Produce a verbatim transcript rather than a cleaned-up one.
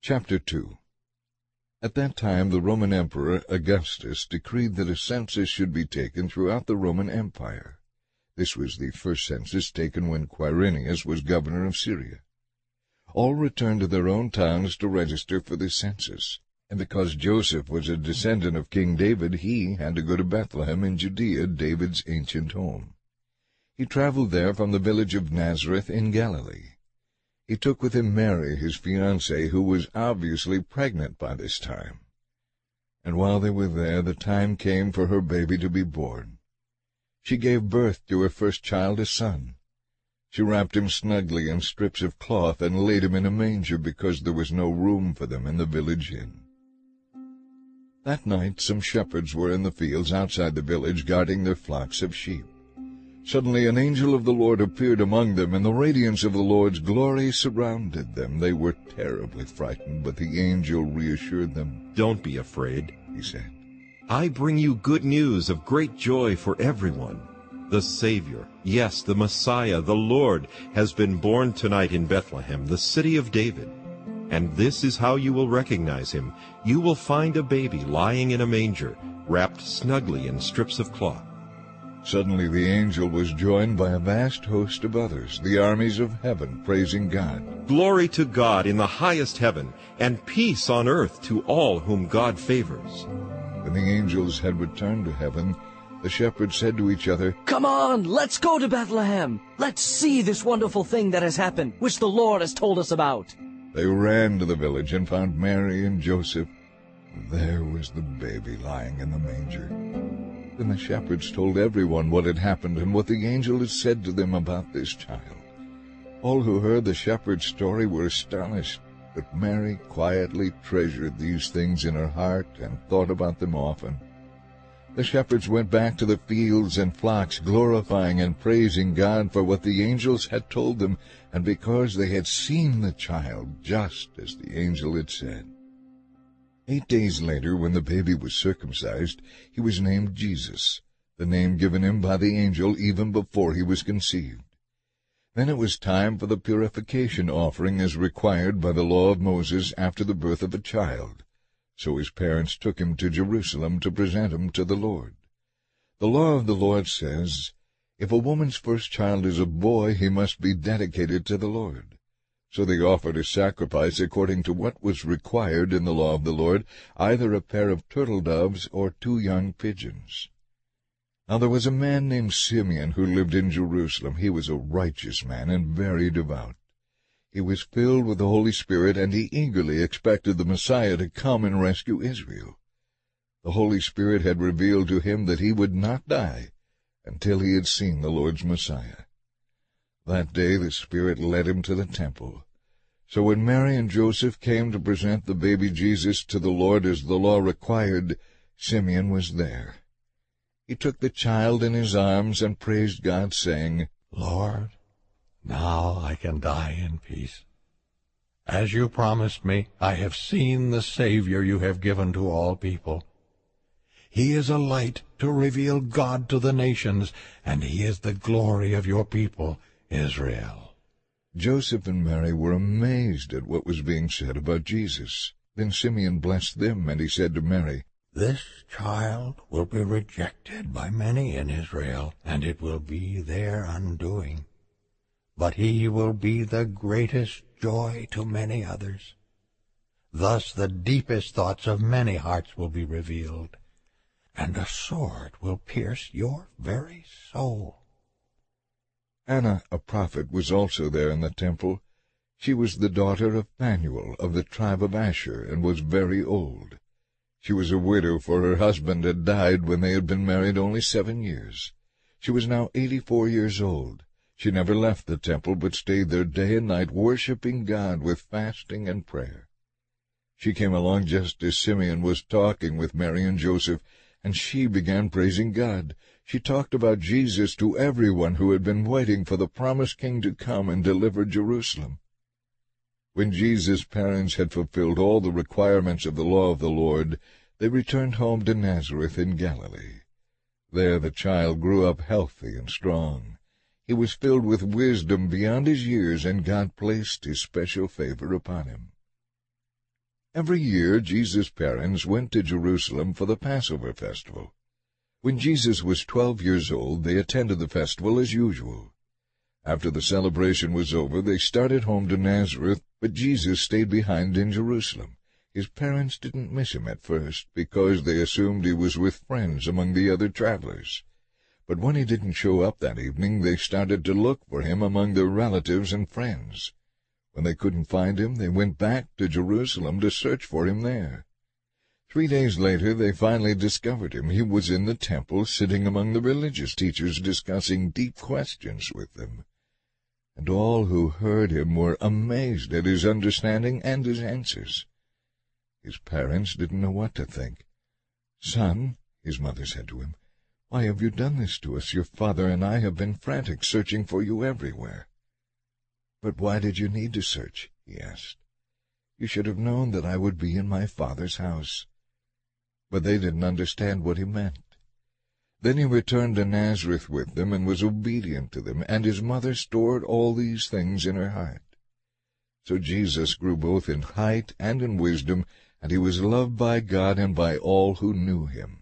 Chapter two. At that time the Roman Emperor Augustus decreed that a census should be taken throughout the Roman Empire. This was the first census taken when Quirinius was governor of Syria. All returned to their own towns to register for the census, and because Joseph was a descendant of King David, he had to go to Bethlehem in Judea, David's ancient home. He traveled there from the village of Nazareth in Galilee. He took with him Mary, his fiancée, who was obviously pregnant by this time. And while they were there, the time came for her baby to be born. She gave birth to her first child, a son. She wrapped him snugly in strips of cloth and laid him in a manger because there was no room for them in the village inn. That night some shepherds were in the fields outside the village guarding their flocks of sheep. Suddenly an angel of the Lord appeared among them, and the radiance of the Lord's glory surrounded them. They were terribly frightened, but the angel reassured them. "Don't be afraid," he said. "I bring you good news of great joy for everyone. The Savior, yes, the Messiah, the Lord, has been born tonight in Bethlehem, the city of David. And this is how you will recognize him. You will find a baby lying in a manger, wrapped snugly in strips of cloth." Suddenly the angel was joined by a vast host of others, the armies of heaven, praising God. "Glory to God in the highest heaven, and peace on earth to all whom God favors." When the angels had returned to heaven, the shepherds said to each other, "Come on, let's go to Bethlehem. Let's see this wonderful thing that has happened, which the Lord has told us about." They ran to the village and found Mary and Joseph. There was the baby lying in the manger. Then the shepherds told everyone what had happened and what the angel had said to them about this child. All who heard the shepherd's story were astonished, but Mary quietly treasured these things in her heart and thought about them often. The shepherds went back to the fields and flocks, glorifying and praising God for what the angels had told them, and because they had seen the child just as the angel had said. Eight days later, when the baby was circumcised, he was named Jesus, the name given him by the angel even before he was conceived. Then it was time for the purification offering as required by the law of Moses after the birth of a child. So his parents took him to Jerusalem to present him to the Lord. The law of the Lord says, if a woman's first child is a boy, he must be dedicated to the Lord. So they offered a sacrifice according to what was required in the law of the Lord, either a pair of turtle doves or two young pigeons. Now there was a man named Simeon who lived in Jerusalem. He was a righteous man and very devout. He was filled with the Holy Spirit, and he eagerly expected the Messiah to come and rescue Israel. The Holy Spirit had revealed to him that he would not die until he had seen the Lord's Messiah. That day the Spirit led him to the temple. So when Mary and Joseph came to present the baby Jesus to the Lord as the law required, Simeon was there. He took the child in his arms and praised God, saying, "Lord, now I can die in peace. As you promised me, I have seen the Savior you have given to all people. He is a light to reveal God to the nations, and he is the glory of your people, Israel." Joseph and Mary were amazed at what was being said about Jesus. Then Simeon blessed them, and he said to Mary, "This child will be rejected by many in Israel, and it will be their undoing. But he will be the greatest joy to many others. Thus the deepest thoughts of many hearts will be revealed, and a sword will pierce your very soul." Anna, a prophet, was also there in the temple. She was the daughter of Phanuel of the tribe of Asher, and was very old. She was a widow, for her husband had died when they had been married only seven years. She was now eighty-four years old. She never left the temple, but stayed there day and night, worshiping God with fasting and prayer. She came along just as Simeon was talking with Mary and Joseph, and she began praising God. She talked about Jesus to everyone who had been waiting for the promised king to come and deliver Jerusalem. When Jesus' parents had fulfilled all the requirements of the law of the Lord, they returned home to Nazareth in Galilee. There the child grew up healthy and strong. He was filled with wisdom beyond his years, and God placed his special favor upon him. Every year Jesus' parents went to Jerusalem for the Passover festival. When Jesus was twelve years old, they attended the festival as usual. After the celebration was over, they started home to Nazareth, but Jesus stayed behind in Jerusalem. His parents didn't miss him at first, because they assumed he was with friends among the other travelers. But when he didn't show up that evening, they started to look for him among their relatives and friends. When they couldn't find him, they went back to Jerusalem to search for him there. Three days later, they finally discovered him. He was in the temple, sitting among the religious teachers, discussing deep questions with them. And all who heard him were amazed at his understanding and his answers. His parents didn't know what to think. "Son," his mother said to him, "why have you done this to us? Your father and I have been frantic, searching for you everywhere." "But why did you need to search?" he asked. "You should have known that I would be in my Father's house." But they didn't understand what he meant. Then he returned to Nazareth with them and was obedient to them, and his mother stored all these things in her heart. So Jesus grew both in height and in wisdom, and he was loved by God and by all who knew him.